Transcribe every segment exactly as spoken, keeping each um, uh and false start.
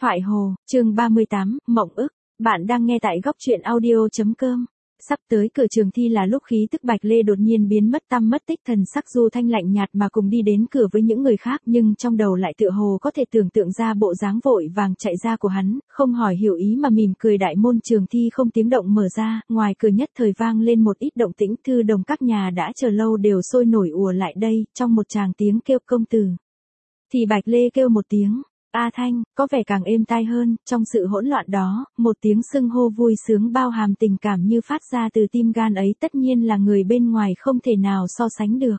Thoại Hồ, chương ba mươi tám, Mộng ức. Bạn đang nghe tại góc truyện audio chấm com. Sắp tới cửa trường thi là lúc khí tức Bạch Lê đột nhiên biến mất tăm mất tích, thần sắc Du Thanh lạnh nhạt mà cùng đi đến cửa với những người khác, nhưng trong đầu lại tựa hồ có thể tưởng tượng ra bộ dáng vội vàng chạy ra của hắn, không hỏi hiểu ý mà mỉm cười. Đại môn trường thi không tiếng động mở ra, ngoài cửa nhất thời vang lên một ít động tĩnh, thư đồng các nhà đã chờ lâu đều sôi nổi ùa lại đây, trong một tràng tiếng kêu công tử. Thì Bạch Lê kêu một tiếng A Thanh, có vẻ càng êm tai hơn, trong sự hỗn loạn đó, một tiếng xưng hô vui sướng bao hàm tình cảm như phát ra từ tim gan ấy tất nhiên là người bên ngoài không thể nào so sánh được.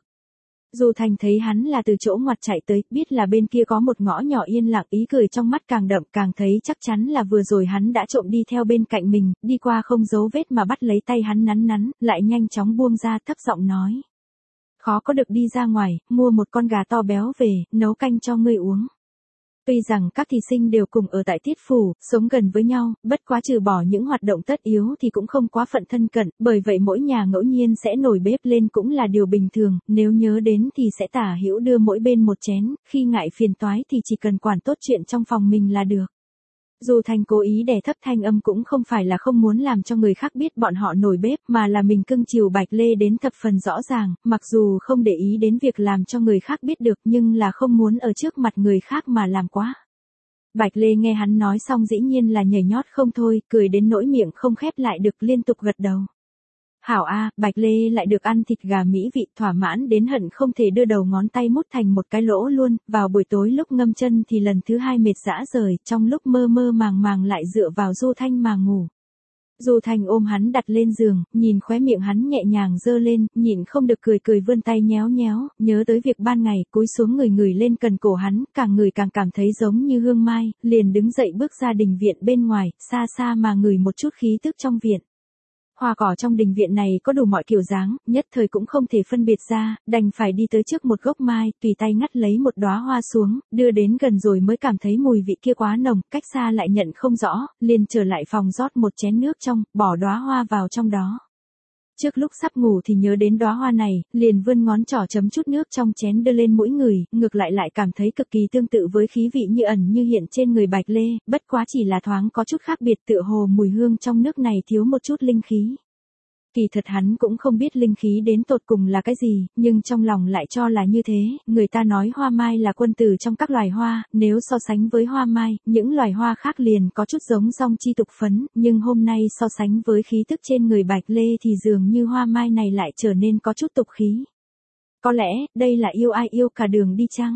Du Thanh thấy hắn là từ chỗ ngoặt chạy tới, biết là bên kia có một ngõ nhỏ yên lặng, ý cười trong mắt càng đậm, càng thấy chắc chắn là vừa rồi hắn đã trộm đi theo bên cạnh mình, đi qua không dấu vết mà bắt lấy tay hắn nắn nắn, lại nhanh chóng buông ra, thấp giọng nói. Khó có được đi ra ngoài, mua một con gà to béo về, nấu canh cho ngươi uống. Tuy rằng các thí sinh đều cùng ở tại Tiết Phủ, sống gần với nhau, bất quá trừ bỏ những hoạt động tất yếu thì cũng không quá phận thân cận, bởi vậy mỗi nhà ngẫu nhiên sẽ nổi bếp lên cũng là điều bình thường, nếu nhớ đến thì sẽ tả hữu đưa mỗi bên một chén, khi ngại phiền toái thì chỉ cần quản tốt chuyện trong phòng mình là được. Du Thanh cố ý đè thấp thanh âm cũng không phải là không muốn làm cho người khác biết bọn họ nổi bếp, mà là mình cưng chiều Bạch Lê đến thập phần rõ ràng, mặc dù không để ý đến việc làm cho người khác biết được nhưng là không muốn ở trước mặt người khác mà làm quá. Bạch Lê nghe hắn nói xong dĩ nhiên là nhảy nhót không thôi, cười đến nỗi miệng không khép lại được, liên tục gật đầu. Hảo a, Bạch Lê lại được ăn thịt gà mỹ vị, thỏa mãn đến hận không thể đưa đầu ngón tay mút thành một cái lỗ luôn, vào buổi tối lúc ngâm chân thì lần thứ hai mệt rã rời, trong lúc mơ mơ màng màng lại dựa vào Du Thanh mà ngủ. Du Thanh ôm hắn đặt lên giường, nhìn khóe miệng hắn nhẹ nhàng dơ lên, nhịn không được cười cười vươn tay nhéo nhéo, nhớ tới việc ban ngày, cúi xuống người người lên cần cổ hắn, càng người càng cảm thấy giống như hương mai, liền đứng dậy bước ra đình viện bên ngoài, xa xa mà ngửi một chút khí tức trong viện. Hoa cỏ trong đình viện này có đủ mọi kiểu dáng, nhất thời cũng không thể phân biệt ra, đành phải đi tới trước một gốc mai, tùy tay ngắt lấy một đóa hoa xuống, đưa đến gần rồi mới cảm thấy mùi vị kia quá nồng, cách xa lại nhận không rõ, liền trở lại phòng rót một chén nước trong, bỏ đóa hoa vào trong đó. Trước lúc sắp ngủ thì nhớ đến đóa hoa này, liền vươn ngón trỏ chấm chút nước trong chén đưa lên mũi người, ngược lại lại cảm thấy cực kỳ tương tự với khí vị như ẩn như hiện trên người Bạch Lê, bất quá chỉ là thoáng có chút khác biệt, tựa hồ mùi hương trong nước này thiếu một chút linh khí. Kỳ thật hắn cũng không biết linh khí đến tột cùng là cái gì, nhưng trong lòng lại cho là như thế, người ta nói hoa mai là quân tử trong các loài hoa, nếu so sánh với hoa mai, những loài hoa khác liền có chút giống song chi tục phấn, nhưng hôm nay so sánh với khí tức trên người Bạch Lê thì dường như hoa mai này lại trở nên có chút tục khí. Có lẽ, đây là yêu ai yêu cả đường đi chăng?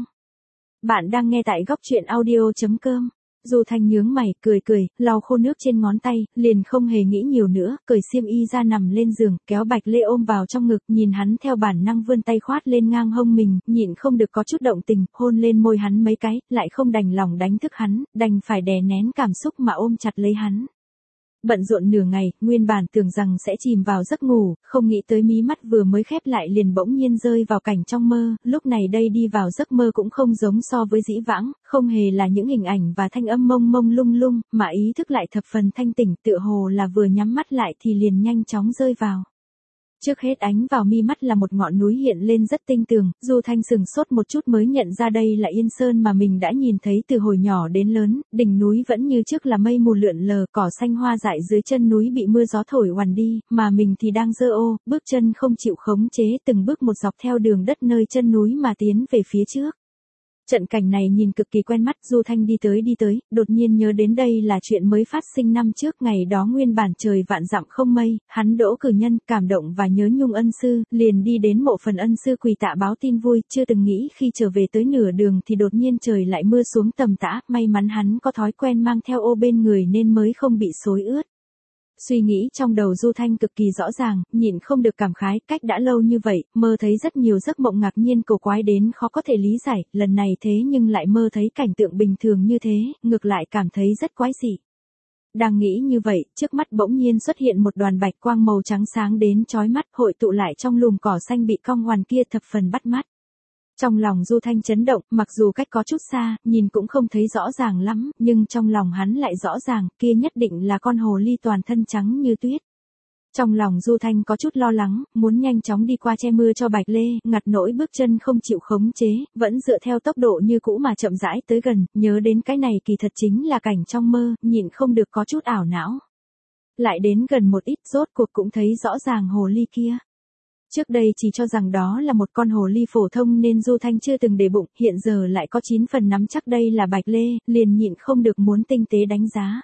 Bạn đang nghe tại góc truyện audio chấm com. Du Thanh nhướng mày, cười cười, lau khô nước trên ngón tay, liền không hề nghĩ nhiều nữa, cởi xiêm y ra nằm lên giường, kéo Bạch Lê ôm vào trong ngực, nhìn hắn theo bản năng vươn tay khoát lên ngang hông mình, nhịn không được có chút động tình, hôn lên môi hắn mấy cái, lại không đành lòng đánh thức hắn, đành phải đè nén cảm xúc mà ôm chặt lấy hắn. Bận rộn nửa ngày, nguyên bản tưởng rằng sẽ chìm vào giấc ngủ, không nghĩ tới mí mắt vừa mới khép lại liền bỗng nhiên rơi vào cảnh trong mơ, lúc này đây đi vào giấc mơ cũng không giống so với dĩ vãng, không hề là những hình ảnh và thanh âm mông mông lung lung, mà ý thức lại thập phần thanh tỉnh, tựa hồ là vừa nhắm mắt lại thì liền nhanh chóng rơi vào. Trước hết ánh vào mi mắt là một ngọn núi hiện lên rất tinh tường, Du Thanh sừng sốt một chút mới nhận ra đây là Yên Sơn mà mình đã nhìn thấy từ hồi nhỏ đến lớn, đỉnh núi vẫn như trước là mây mù lượn lờ, cỏ xanh hoa dại dưới chân núi bị mưa gió thổi oằn đi, mà mình thì đang dơ ô, bước chân không chịu khống chế, từng bước một dọc theo đường đất nơi chân núi mà tiến về phía trước. Trận cảnh này nhìn cực kỳ quen mắt, Du Thanh đi tới đi tới, đột nhiên nhớ đến đây là chuyện mới phát sinh năm trước, ngày đó nguyên bản trời vạn dặm không mây, hắn Đỗ Cử Nhân cảm động và nhớ nhung ân sư, liền đi đến mộ phần ân sư quỳ tạ báo tin vui, chưa từng nghĩ khi trở về tới nửa đường thì đột nhiên trời lại mưa xuống tầm tã, may mắn hắn có thói quen mang theo ô bên người nên mới không bị xối ướt. Suy nghĩ trong đầu Du Thanh cực kỳ rõ ràng, nhịn không được cảm khái, cách đã lâu như vậy, mơ thấy rất nhiều giấc mộng ngạc nhiên cổ quái đến khó có thể lý giải, lần này thế nhưng lại mơ thấy cảnh tượng bình thường như thế, ngược lại cảm thấy rất quái dị. Đang nghĩ như vậy, trước mắt bỗng nhiên xuất hiện một đoàn bạch quang màu trắng sáng đến chói mắt, hội tụ lại trong lùm cỏ xanh bị cong hoàn kia thập phần bắt mắt. Trong lòng Du Thanh chấn động, mặc dù cách có chút xa, nhìn cũng không thấy rõ ràng lắm, nhưng trong lòng hắn lại rõ ràng, kia nhất định là con hồ ly toàn thân trắng như tuyết. Trong lòng Du Thanh có chút lo lắng, muốn nhanh chóng đi qua che mưa cho Bạch Lê, ngặt nỗi bước chân không chịu khống chế, vẫn dựa theo tốc độ như cũ mà chậm rãi tới gần, nhớ đến cái này kỳ thật chính là cảnh trong mơ, nhịn không được có chút ảo não. Lại đến gần một ít rốt cuộc cũng thấy rõ ràng hồ ly kia. Trước đây chỉ cho rằng đó là một con hồ ly phổ thông nên Du Thanh chưa từng để bụng, hiện giờ lại có chín phần nắm chắc đây là Bạch Lê, liền nhịn không được muốn tinh tế đánh giá.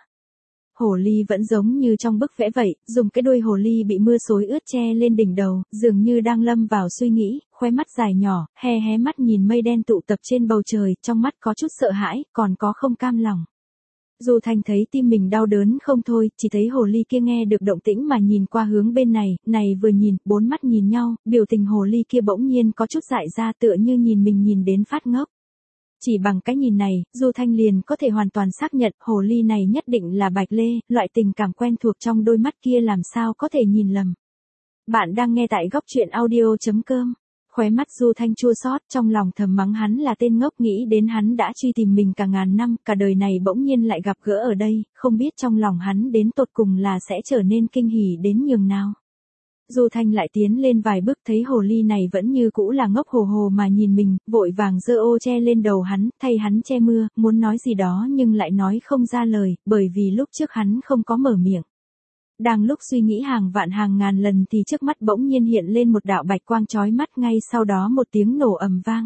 Hồ ly vẫn giống như trong bức vẽ vậy, dùng cái đuôi hồ ly bị mưa xối ướt che lên đỉnh đầu, dường như đang lâm vào suy nghĩ, khóe mắt dài nhỏ, hé hé mắt nhìn mây đen tụ tập trên bầu trời, trong mắt có chút sợ hãi, còn có không cam lòng. Du Thanh thấy tim mình đau đớn không thôi, chỉ thấy hồ ly kia nghe được động tĩnh mà nhìn qua hướng bên này, này vừa nhìn, bốn mắt nhìn nhau, biểu tình hồ ly kia bỗng nhiên có chút dại ra tựa như nhìn mình nhìn đến phát ngốc. Chỉ bằng cái nhìn này, Du Thanh liền có thể hoàn toàn xác nhận hồ ly này nhất định là Bạch Lê, loại tình cảm quen thuộc trong đôi mắt kia làm sao có thể nhìn lầm. Bạn đang nghe tại góc truyện audio.com. Khóe mắt Du Thanh chua xót, trong lòng thầm mắng hắn là tên ngốc, nghĩ đến hắn đã truy tìm mình cả ngàn năm, cả đời này bỗng nhiên lại gặp gỡ ở đây, không biết trong lòng hắn đến tột cùng là sẽ trở nên kinh hỉ đến nhường nào. Du Thanh lại tiến lên vài bước thấy hồ ly này vẫn như cũ là ngốc hồ hồ mà nhìn mình, vội vàng giơ ô che lên đầu hắn, thay hắn che mưa, muốn nói gì đó nhưng lại nói không ra lời, bởi vì lúc trước hắn không có mở miệng. Đang lúc suy nghĩ hàng vạn hàng ngàn lần thì trước mắt bỗng nhiên hiện lên một đạo bạch quang chói mắt, ngay sau đó một tiếng nổ ầm vang.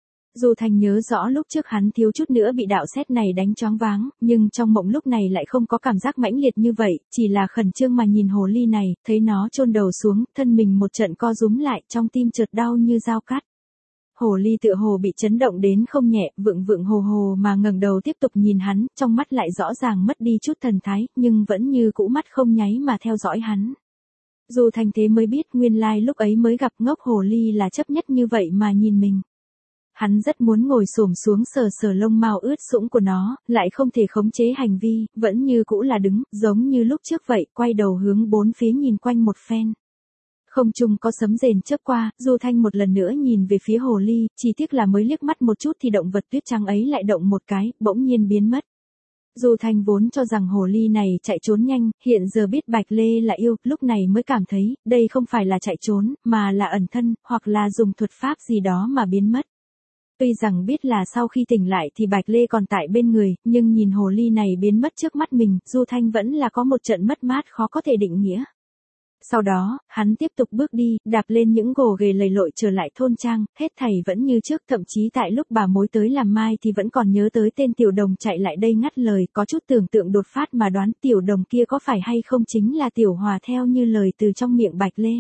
Du Thanh nhớ rõ lúc trước hắn thiếu chút nữa bị đạo sét này đánh choáng váng, nhưng trong mộng lúc này lại không có cảm giác mãnh liệt như vậy, chỉ là khẩn trương mà nhìn hồ ly này, thấy nó chôn đầu xuống, thân mình một trận co rúm lại, trong tim chợt đau như dao cắt. Hồ ly tựa hồ bị chấn động đến không nhẹ, vượng vượng hồ hồ mà ngẩng đầu tiếp tục nhìn hắn, trong mắt lại rõ ràng mất đi chút thần thái, nhưng vẫn như cũ mắt không nháy mà theo dõi hắn. Du Thanh thế mới biết nguyên lai lúc ấy mới gặp ngốc hồ ly là chấp nhất như vậy mà nhìn mình. Hắn rất muốn ngồi xổm xuống sờ sờ lông mao ướt sũng của nó, lại không thể khống chế hành vi, vẫn như cũ là đứng, giống như lúc trước vậy, quay đầu hướng bốn phía nhìn quanh một phen. Không trung có sấm rền chớp qua, Du Thanh một lần nữa nhìn về phía hồ ly, chỉ tiếc là mới liếc mắt một chút thì động vật tuyết trắng ấy lại động một cái, bỗng nhiên biến mất. Du Thanh vốn cho rằng hồ ly này chạy trốn nhanh, hiện giờ biết Bạch Lê là yêu, lúc này mới cảm thấy, đây không phải là chạy trốn, mà là ẩn thân, hoặc là dùng thuật pháp gì đó mà biến mất. Tuy rằng biết là sau khi tỉnh lại thì Bạch Lê còn tại bên người, nhưng nhìn hồ ly này biến mất trước mắt mình, Du Thanh vẫn là có một trận mất mát khó có thể định nghĩa. Sau đó, hắn tiếp tục bước đi, đạp lên những gồ ghề lầy lội trở lại thôn trang, hết thảy vẫn như trước, thậm chí tại lúc bà mối tới làm mai thì vẫn còn nhớ tới tên tiểu đồng chạy lại đây ngắt lời, có chút tưởng tượng đột phát mà đoán tiểu đồng kia có phải hay không chính là tiểu hòa theo như lời từ trong miệng Bạch Lê.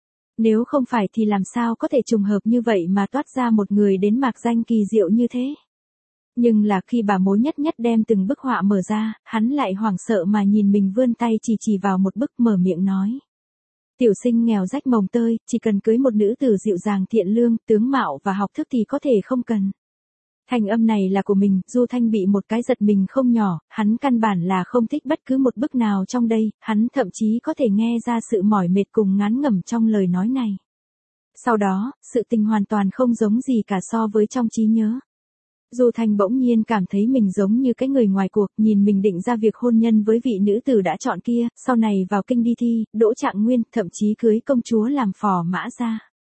Nếu không phải thì làm sao có thể trùng hợp như vậy mà toát ra một người đến mạc danh kỳ diệu như thế. Nhưng là khi bà mối nhất nhất đem từng bức họa mở ra, hắn lại hoảng sợ mà nhìn mình vươn tay chỉ chỉ vào một bức, mở miệng nói. Tiểu sinh nghèo rách mồng tơi, chỉ cần cưới một nữ tử dịu dàng thiện lương, tướng mạo và học thức thì có thể không cần. Thành âm này là của mình, Du Thanh bị một cái giật mình không nhỏ, hắn căn bản là không thích bất cứ một bức nào trong đây, hắn thậm chí có thể nghe ra sự mỏi mệt cùng ngán ngẩm trong lời nói này. Sau đó, sự tình hoàn toàn không giống gì cả so với trong trí nhớ. Du Thanh bỗng nhiên cảm thấy mình giống như cái người ngoài cuộc, nhìn mình định ra việc hôn nhân với vị nữ tử đã chọn kia, sau này vào kinh đi thi, đỗ trạng nguyên, thậm chí cưới công chúa làm phò mã ra.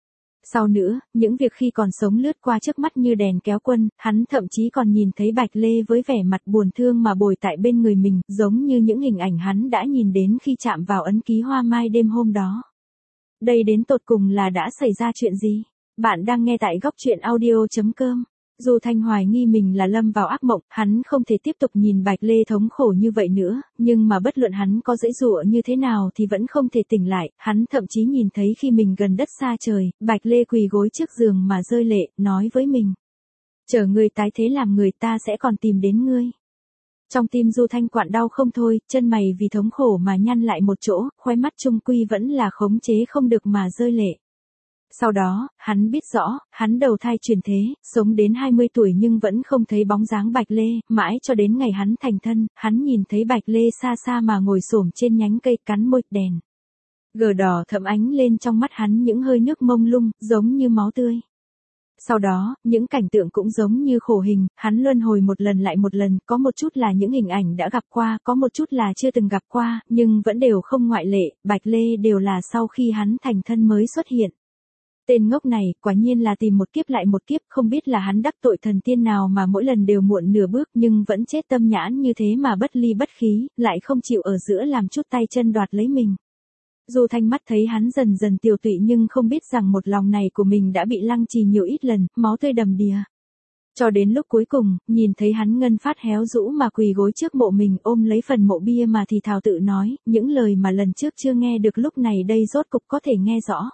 Sau nữa, những việc khi còn sống lướt qua trước mắt như đèn kéo quân, hắn thậm chí còn nhìn thấy Bạch Lê với vẻ mặt buồn thương mà bồi tại bên người mình, giống như những hình ảnh hắn đã nhìn đến khi chạm vào ấn ký hoa mai đêm hôm đó. Đây đến tột cùng là đã xảy ra chuyện gì? Bạn đang nghe tại góc truyện audio.com. Du Thanh hoài nghi mình là lâm vào ác mộng, hắn không thể tiếp tục nhìn Bạch Lê thống khổ như vậy nữa, nhưng mà bất luận hắn có giãy giụa như thế nào thì vẫn không thể tỉnh lại, hắn thậm chí nhìn thấy khi mình gần đất xa trời, Bạch Lê quỳ gối trước giường mà rơi lệ, nói với mình. Chờ ngươi tái thế làm người ta sẽ còn tìm đến ngươi. Trong tim Du Thanh quặn đau không thôi, chân mày vì thống khổ mà nhăn lại một chỗ, khóe mắt trung quy vẫn là khống chế không được mà rơi lệ. Sau đó, hắn biết rõ, hắn đầu thai chuyển thế, sống đến hai mươi tuổi nhưng vẫn không thấy bóng dáng Bạch Lê, mãi cho đến ngày hắn thành thân, hắn nhìn thấy Bạch Lê xa xa mà ngồi xổm trên nhánh cây cắn môi đèn. Gờ đỏ thẫm ánh lên trong mắt hắn những hơi nước mông lung, giống như máu tươi. Sau đó, những cảnh tượng cũng giống như khổ hình, hắn luân hồi một lần lại một lần, có một chút là những hình ảnh đã gặp qua, có một chút là chưa từng gặp qua, nhưng vẫn đều không ngoại lệ, Bạch Lê đều là sau khi hắn thành thân mới xuất hiện. Tên ngốc này, quả nhiên là tìm một kiếp lại một kiếp, không biết là hắn đắc tội thần tiên nào mà mỗi lần đều muộn nửa bước nhưng vẫn chết tâm nhãn như thế mà bất ly bất khí, lại không chịu ở giữa làm chút tay chân đoạt lấy mình. Du Thanh mắt thấy hắn dần dần tiều tụy nhưng không biết rằng một lòng này của mình đã bị lăng trì nhiều ít lần, máu tươi đầm đìa. Cho đến lúc cuối cùng, nhìn thấy hắn ngân phát héo rũ mà quỳ gối trước mộ mình ôm lấy phần mộ bia mà thì thào tự nói, những lời mà lần trước chưa nghe được lúc này đây rốt cục có thể nghe rõ.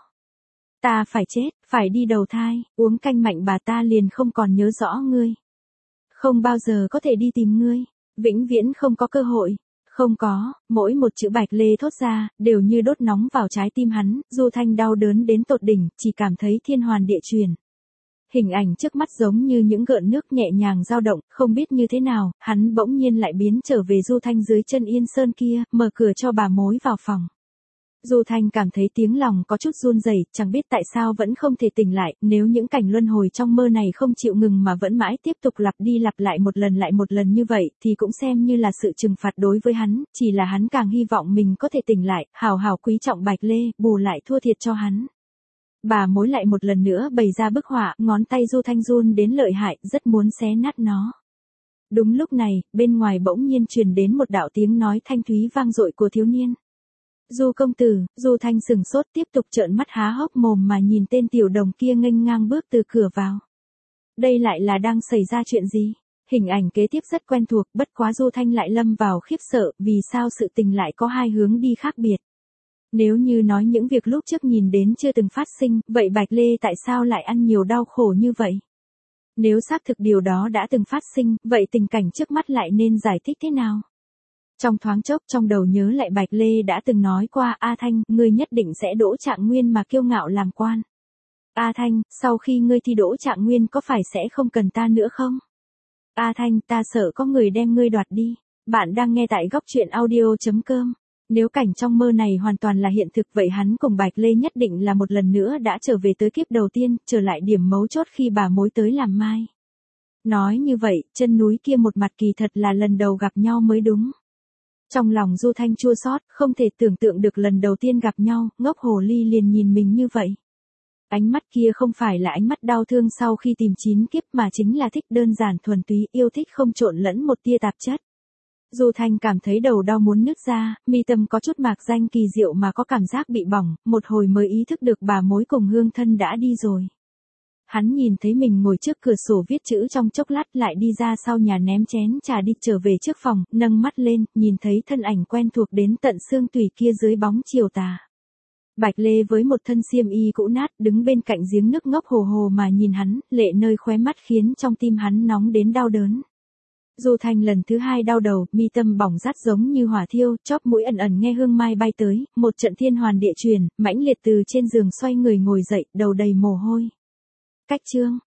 Ta phải chết, phải đi đầu thai, uống canh mạnh bà ta liền không còn nhớ rõ ngươi. Không bao giờ có thể đi tìm ngươi, vĩnh viễn không có cơ hội. Không có, mỗi một chữ Bạch Lê thốt ra, đều như đốt nóng vào trái tim hắn, Du Thanh đau đớn đến tột đỉnh, chỉ cảm thấy thiên hoàn địa chuyển. Hình ảnh trước mắt giống như những gợn nước nhẹ nhàng dao động, không biết như thế nào, hắn bỗng nhiên lại biến trở về Du Thanh dưới chân Yên Sơn kia, mở cửa cho bà mối vào phòng. Du Thanh cảm thấy tiếng lòng có chút run rẩy, chẳng biết tại sao vẫn không thể tỉnh lại, nếu những cảnh luân hồi trong mơ này không chịu ngừng mà vẫn mãi tiếp tục lặp đi lặp lại một lần lại một lần như vậy, thì cũng xem như là sự trừng phạt đối với hắn, chỉ là hắn càng hy vọng mình có thể tỉnh lại, hào hào quý trọng Bạch Lê, bù lại thua thiệt cho hắn. Bà mối lại một lần nữa bày ra bức họa, ngón tay Du Thanh run đến lợi hại, rất muốn xé nát nó. Đúng lúc này, bên ngoài bỗng nhiên truyền đến một đạo tiếng nói thanh thúy vang dội của thiếu niên. Du công tử, Du Thanh sừng sốt tiếp tục trợn mắt há hốc mồm mà nhìn tên tiểu đồng kia nghênh ngang bước từ cửa vào. Đây lại là đang xảy ra chuyện gì? Hình ảnh kế tiếp rất quen thuộc, bất quá Du Thanh lại lâm vào khiếp sợ, vì sao sự tình lại có hai hướng đi khác biệt. Nếu như nói những việc lúc trước nhìn đến chưa từng phát sinh, vậy Bạch Lê tại sao lại ăn nhiều đau khổ như vậy? Nếu xác thực điều đó đã từng phát sinh, vậy tình cảnh trước mắt lại nên giải thích thế nào? Trong thoáng chốc trong đầu nhớ lại Bạch Lê đã từng nói qua, A Thanh, ngươi nhất định sẽ đỗ Trạng Nguyên mà kiêu ngạo làm quan. A Thanh, sau khi ngươi thi đỗ Trạng Nguyên có phải sẽ không cần ta nữa không? A Thanh, ta sợ có người đem ngươi đoạt đi. Bạn đang nghe tại góc truyện audio chấm com. Nếu cảnh trong mơ này hoàn toàn là hiện thực vậy hắn cùng Bạch Lê nhất định là một lần nữa đã trở về tới kiếp đầu tiên, trở lại điểm mấu chốt khi bà mối tới làm mai. Nói như vậy, chân núi kia một mặt kỳ thật là lần đầu gặp nhau mới đúng. Trong lòng Du Thanh chua xót, không thể tưởng tượng được lần đầu tiên gặp nhau, ngốc hồ ly liền nhìn mình như vậy. Ánh mắt kia không phải là ánh mắt đau thương sau khi tìm chín kiếp mà chính là thích đơn giản thuần túy, yêu thích không trộn lẫn một tia tạp chất. Du Thanh cảm thấy đầu đau muốn nứt ra, mi tâm có chút mạc danh kỳ diệu mà có cảm giác bị bỏng, một hồi mới ý thức được bà mối cùng hương thân đã đi rồi. Hắn nhìn thấy mình ngồi trước cửa sổ viết chữ trong chốc lát lại đi ra sau nhà ném chén trà đi trở về trước phòng, nâng mắt lên, nhìn thấy thân ảnh quen thuộc đến tận xương tủy kia dưới bóng chiều tà. Bạch Lê với một thân xiêm y cũ nát đứng bên cạnh giếng nước ngốc hồ hồ mà nhìn hắn, lệ nơi khóe mắt khiến trong tim hắn nóng đến đau đớn. Du Thanh lần thứ hai đau đầu, mi tâm bỏng rát giống như hỏa thiêu, chóp mũi ẩn ẩn nghe hương mai bay tới, một trận thiên hoàn địa chuyển, mãnh liệt từ trên giường xoay người ngồi dậy, đầu đầy mồ hôi. Cách chương